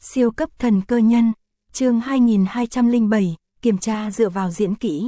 Siêu cấp thần cơ nhân, chương 2207, kiểm tra dựa vào diễn kỹ.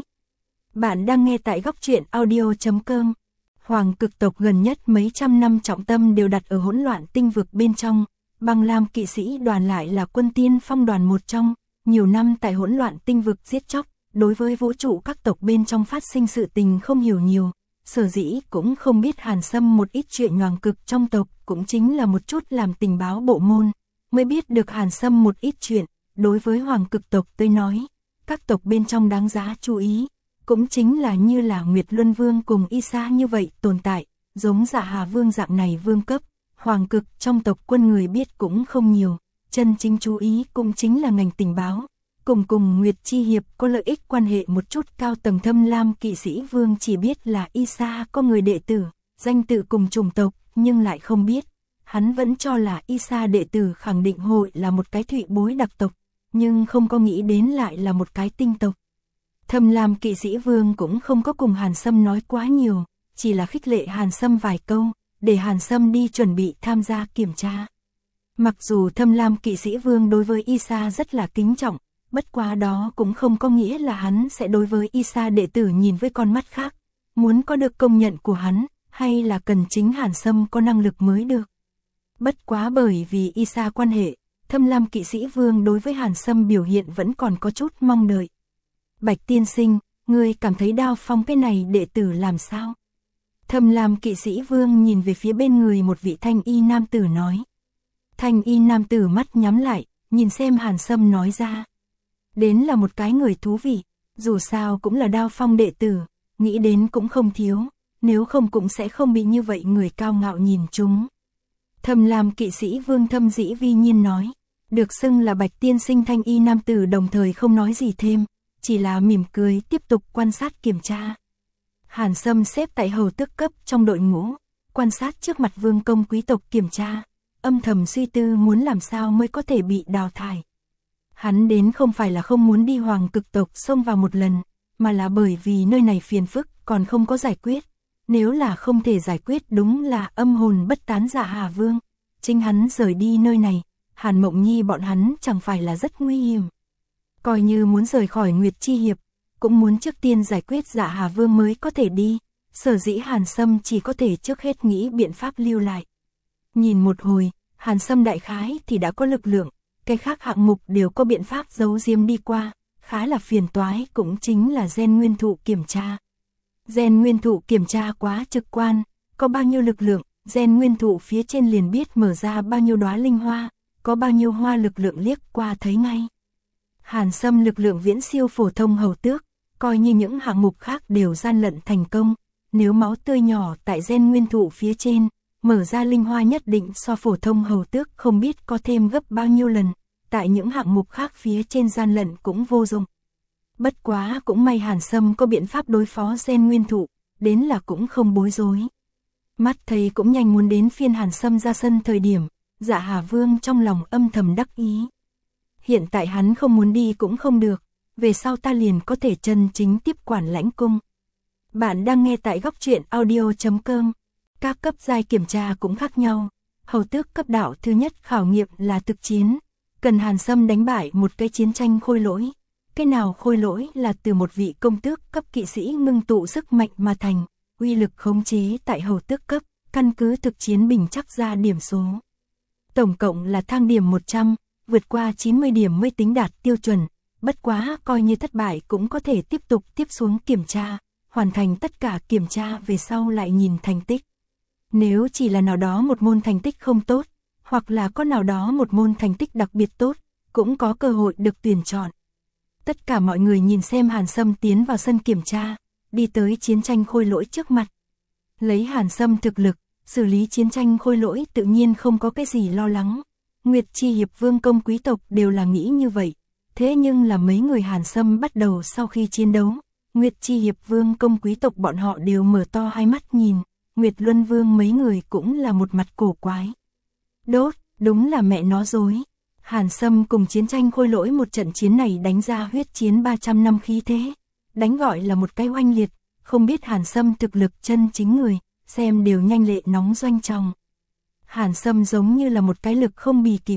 Bạn đang nghe tại góc truyện audio.com. Hoàng cực tộc gần nhất mấy trăm năm trọng tâm đều đặt ở hỗn loạn tinh vực bên trong, Băng Lam kỵ sĩ đoàn lại là quân tiên phong đoàn một trong, nhiều năm tại hỗn loạn tinh vực giết chóc, đối với vũ trụ các tộc bên trong phát sinh sự tình không hiểu nhiều, sở dĩ cũng không biết Hàn Sâm một ít chuyện nhoàng cực trong tộc, cũng chính là một chút làm tình báo bộ môn, mới biết được Hàn Sâm một ít chuyện. Đối với Hoàng cực tộc tôi nói, các tộc bên trong đáng giá chú ý, cũng chính là như là Nguyệt Luân Vương cùng Isa như vậy tồn tại, giống Dạ Hà Vương dạng này vương cấp, Hoàng cực trong tộc quân người biết cũng không nhiều, chân chính chú ý cũng chính là ngành tình báo, cùng Nguyệt Chi Hiệp có lợi ích quan hệ một chút cao tầng Thâm Lam kỵ sĩ Vương chỉ biết là Isa có người đệ tử, danh tự cùng chủng tộc, nhưng lại không biết. Hắn vẫn cho là Isa đệ tử khẳng định hội là một cái thụy bối đặc tộc, nhưng không có nghĩ đến lại là một cái tinh tộc. Thâm Lam kỵ sĩ Vương cũng không có cùng Hàn Sâm nói quá nhiều, chỉ là khích lệ Hàn Sâm vài câu, để Hàn Sâm đi chuẩn bị tham gia kiểm tra. Mặc dù Thâm Lam kỵ sĩ Vương đối với Isa rất là kính trọng, bất quá đó cũng không có nghĩa là hắn sẽ đối với Isa đệ tử nhìn với con mắt khác, muốn có được công nhận của hắn, hay là cần chính Hàn Sâm có năng lực mới được. Bất quá bởi vì Isa quan hệ, Thâm Lam kỵ sĩ Vương đối với Hàn Sâm biểu hiện vẫn còn có chút mong đợi. Bạch tiên sinh, ngươi cảm thấy Đao Phong cái này đệ tử làm sao? Thâm Lam kỵ sĩ Vương nhìn về phía bên người một vị thanh y nam tử nói. Thanh y nam tử mắt nhắm lại, nhìn xem Hàn Sâm nói ra. Đến là một cái người thú vị, dù sao cũng là Đao Phong đệ tử, nghĩ đến cũng không thiếu, nếu không cũng sẽ không bị như vậy người cao ngạo nhìn chúng. Thâm Lam kỵ sĩ Vương Thâm Dĩ Vi nhiên nói, được xưng là Bạch tiên sinh thanh y nam tử đồng thời không nói gì thêm, chỉ là mỉm cười tiếp tục quan sát kiểm tra. Hàn Sâm xếp tại hầu tước cấp trong đội ngũ, quan sát trước mặt vương công quý tộc kiểm tra, âm thầm suy tư muốn làm sao mới có thể bị đào thải. Hắn đến không phải là không muốn đi Hoàng cực tộc xông vào một lần, mà là bởi vì nơi này phiền phức còn không có giải quyết. Nếu là không thể giải quyết đúng là âm hồn bất tán Dạ Hà Vương. Chính hắn rời đi nơi này, Hàn Mộng Nhi bọn hắn chẳng phải là rất nguy hiểm. Coi như muốn rời khỏi Nguyệt Chi Hiệp, cũng muốn trước tiên giải quyết Dạ Hà Vương mới có thể đi. Sở dĩ Hàn Sâm chỉ có thể trước hết nghĩ biện pháp lưu lại. Nhìn một hồi, Hàn Sâm đại khái thì đã có lực lượng, cái khác hạng mục đều có biện pháp giấu diếm đi qua, khá là phiền toái cũng chính là gen nguyên thụ kiểm tra. Gen nguyên thụ kiểm tra quá trực quan, có bao nhiêu lực lượng, gen nguyên thụ phía trên liền biết mở ra bao nhiêu đóa linh hoa, có bao nhiêu hoa lực lượng liếc qua thấy ngay. Hàn Sâm lực lượng viễn siêu phổ thông hầu tước, coi như những hạng mục khác đều gian lận thành công, nếu máu tươi nhỏ tại gen nguyên thụ phía trên, mở ra linh hoa nhất định so phổ thông hầu tước không biết có thêm gấp bao nhiêu lần, tại những hạng mục khác phía trên gian lận cũng vô dụng. Bất quá cũng may Hàn Sâm có biện pháp đối phó gen nguyên thụ, đến là cũng không bối rối. Mắt thấy cũng nhanh muốn đến phiên Hàn Sâm ra sân thời điểm, Dạ Hà Vương trong lòng âm thầm đắc ý. Hiện tại hắn không muốn đi cũng không được, về sau ta liền có thể chân chính tiếp quản lãnh cung. Bạn đang nghe tại góc truyện audio.com. Các cấp giai kiểm tra cũng khác nhau. Hầu tước cấp đạo thứ nhất khảo nghiệm là thực chiến, cần Hàn Sâm đánh bại một cái chiến tranh khôi lỗi. Cái nào khôi lỗi là từ một vị công tước cấp kỵ sĩ ngưng tụ sức mạnh mà thành, uy lực khống chế tại hầu tước cấp, căn cứ thực chiến bình chắc ra điểm số. Tổng cộng là thang điểm 100, vượt qua 90 điểm mới tính đạt tiêu chuẩn, bất quá coi như thất bại cũng có thể tiếp tục tiếp xuống kiểm tra, hoàn thành tất cả kiểm tra về sau lại nhìn thành tích. Nếu chỉ là nào đó một môn thành tích không tốt, hoặc là có nào đó một môn thành tích đặc biệt tốt, cũng có cơ hội được tuyển chọn. Tất cả mọi người nhìn xem Hàn Sâm tiến vào sân kiểm tra, đi tới chiến tranh khôi lỗi trước mặt. Lấy Hàn Sâm thực lực, xử lý chiến tranh khôi lỗi tự nhiên không có cái gì lo lắng. Nguyệt Chi Hiệp vương công quý tộc đều là nghĩ như vậy. Thế nhưng là mấy người Hàn Sâm bắt đầu sau khi chiến đấu, Nguyệt Chi Hiệp vương công quý tộc bọn họ đều mở to hai mắt nhìn, Nguyệt Luân Vương mấy người cũng là một mặt cổ quái. Đốt, đúng là mẹ nó dối. Hàn Sâm cùng chiến tranh khôi lỗi một trận chiến này đánh ra huyết chiến 300 năm khí thế, đánh gọi là một cái oanh liệt, không biết Hàn Sâm thực lực chân chính người, xem đều nhanh lệ nóng doanh tròng. Hàn Sâm giống như là một cái lực không bì kịp,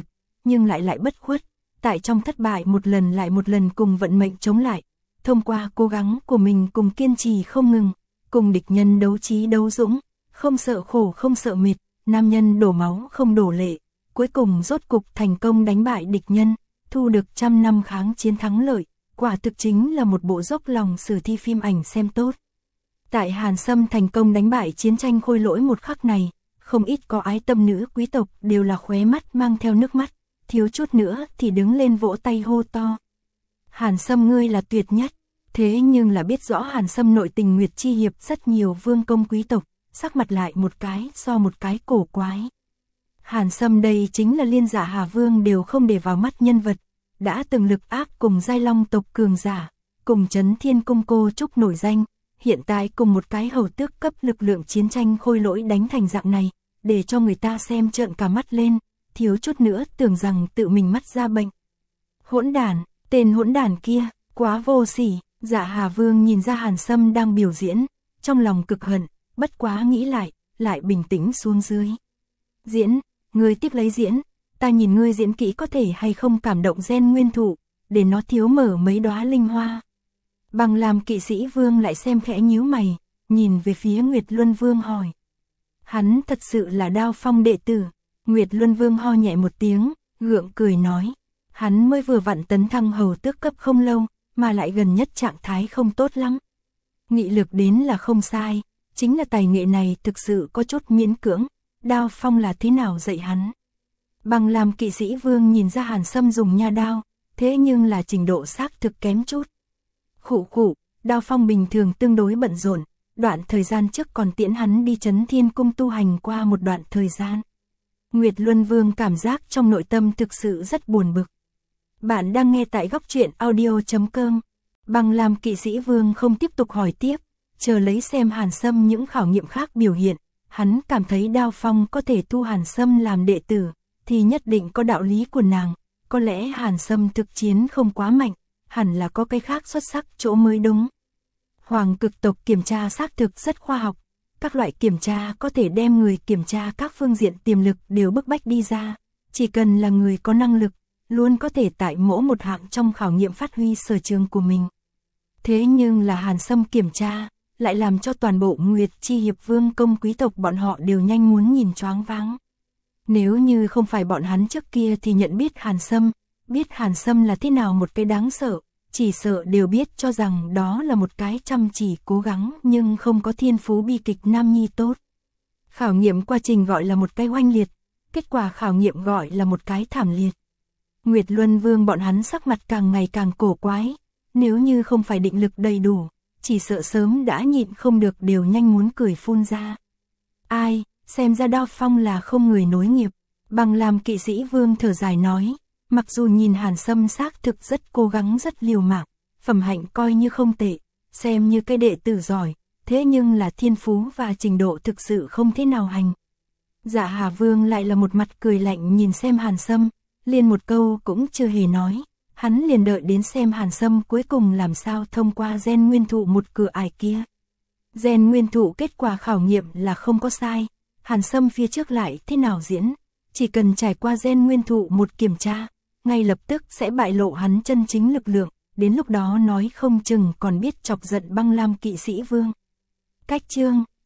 nhưng lại bất khuất, tại trong thất bại một lần lại một lần cùng vận mệnh chống lại, thông qua cố gắng của mình cùng kiên trì không ngừng, cùng địch nhân đấu trí đấu dũng, không sợ khổ không sợ mệt, nam nhân đổ máu không đổ lệ, cuối cùng rốt cục thành công đánh bại địch nhân, thu được 100 năm kháng chiến thắng lợi, quả thực chính là một bộ dốc lòng sử thi phim ảnh xem tốt. Tại Hàn Sâm thành công đánh bại chiến tranh khôi lỗi một khắc này, không ít có ái tâm nữ quý tộc đều là khóe mắt mang theo nước mắt, thiếu chút nữa thì đứng lên vỗ tay hô to. Hàn Sâm ngươi là tuyệt nhất, thế nhưng là biết rõ Hàn Sâm nội tình Nguyệt Chi Hiệp rất nhiều vương công quý tộc, sắc mặt lại một cái so một cái cổ quái. Hàn Sâm đây chính là liên giả Hà Vương đều không để vào mắt nhân vật, đã từng lực áp cùng Giai Long tộc cường giả, cùng Trấn Thiên Cung cô trúc nổi danh, hiện tại cùng một cái hầu tước cấp lực lượng chiến tranh khôi lỗi đánh thành dạng này, để cho người ta xem trợn cả mắt lên, thiếu chút nữa tưởng rằng tự mình mắt ra bệnh. Hỗn đản, tên hỗn đản kia, quá vô sỉ. Dạ Hà Vương nhìn ra Hàn Sâm đang biểu diễn, trong lòng cực hận, bất quá nghĩ lại bình tĩnh xuống dưới. Diễn, ngươi tiếp lấy diễn, ta nhìn ngươi diễn kỹ có thể hay không cảm động gen nguyên thụ, để nó thiếu mở mấy đóa linh hoa. Bằng làm kỵ sĩ Vương lại xem khẽ nhíu mày, nhìn về phía Nguyệt Luân Vương hỏi. Hắn thật sự là Đao Phong đệ tử. Nguyệt Luân Vương ho nhẹ một tiếng, gượng cười nói. Hắn mới vừa vặn tấn thăng hầu tước cấp không lâu, mà lại gần nhất trạng thái không tốt lắm. Nghị lực đến là không sai, chính là tài nghệ này thực sự có chút miễn cưỡng, Đao Phong là thế nào dạy hắn. Bằng làm kỵ sĩ Vương nhìn ra Hàn Sâm dùng nha đao, thế nhưng là trình độ xác thực kém chút. Khụ, Đao Phong bình thường tương đối bận rộn, đoạn thời gian trước còn tiễn hắn đi Trấn Thiên Cung tu hành qua một đoạn thời gian. Nguyệt Luân Vương cảm giác trong nội tâm thực sự rất buồn bực. Bạn đang nghe tại góc truyện audio.com. Bằng làm kỵ sĩ Vương không tiếp tục hỏi tiếp, chờ lấy xem Hàn Sâm những khảo nghiệm khác biểu hiện, hắn cảm thấy Đao Phong có thể thu Hàn Sâm làm đệ tử, thì nhất định có đạo lý của nàng, có lẽ Hàn Sâm thực chiến không quá mạnh, hẳn là có cái khác xuất sắc chỗ mới đúng. Hoàng cực tộc kiểm tra xác thực rất khoa học, các loại kiểm tra có thể đem người kiểm tra các phương diện tiềm lực đều bức bách đi ra, chỉ cần là người có năng lực, luôn có thể tại mỗi một hạng trong khảo nghiệm phát huy sở trường của mình. Thế nhưng là Hàn Sâm kiểm tra, lại làm cho toàn bộ Nguyệt Chi Hiệp vương công quý tộc bọn họ đều nhanh muốn nhìn choáng váng. Nếu như không phải bọn hắn trước kia thì nhận biết Hàn Sâm là thế nào một cái đáng sợ, chỉ sợ đều biết cho rằng đó là một cái chăm chỉ cố gắng nhưng không có thiên phú bi kịch nam nhi tốt. Khảo nghiệm quá trình gọi là một cái oanh liệt, kết quả khảo nghiệm gọi là một cái thảm liệt. Nguyệt Luân Vương bọn hắn sắc mặt càng ngày càng cổ quái, nếu như không phải định lực đầy đủ, chỉ sợ sớm đã nhịn không được đều nhanh muốn cười phun ra. Ai, xem ra Đao Phong là không người nối nghiệp. Bằng làm kỵ sĩ Vương thở dài nói, mặc dù nhìn Hàn Sâm xác thực rất cố gắng rất liều mạng, phẩm hạnh coi như không tệ, xem như cái đệ tử giỏi, thế nhưng là thiên phú và trình độ thực sự không thế nào hành. Dạ Hà Vương lại là một mặt cười lạnh nhìn xem Hàn Sâm, liền một câu cũng chưa hề nói, hắn liền đợi đến xem Hàn Sâm cuối cùng làm sao thông qua gen nguyên thụ một cửa ải kia. Gen nguyên thụ kết quả khảo nghiệm là không có sai, Hàn Sâm phía trước lại thế nào diễn, chỉ cần trải qua gen nguyên thụ một kiểm tra, ngay lập tức sẽ bại lộ hắn chân chính lực lượng, đến lúc đó nói không chừng còn biết chọc giận Băng Lam kỵ sĩ Vương. Cách chương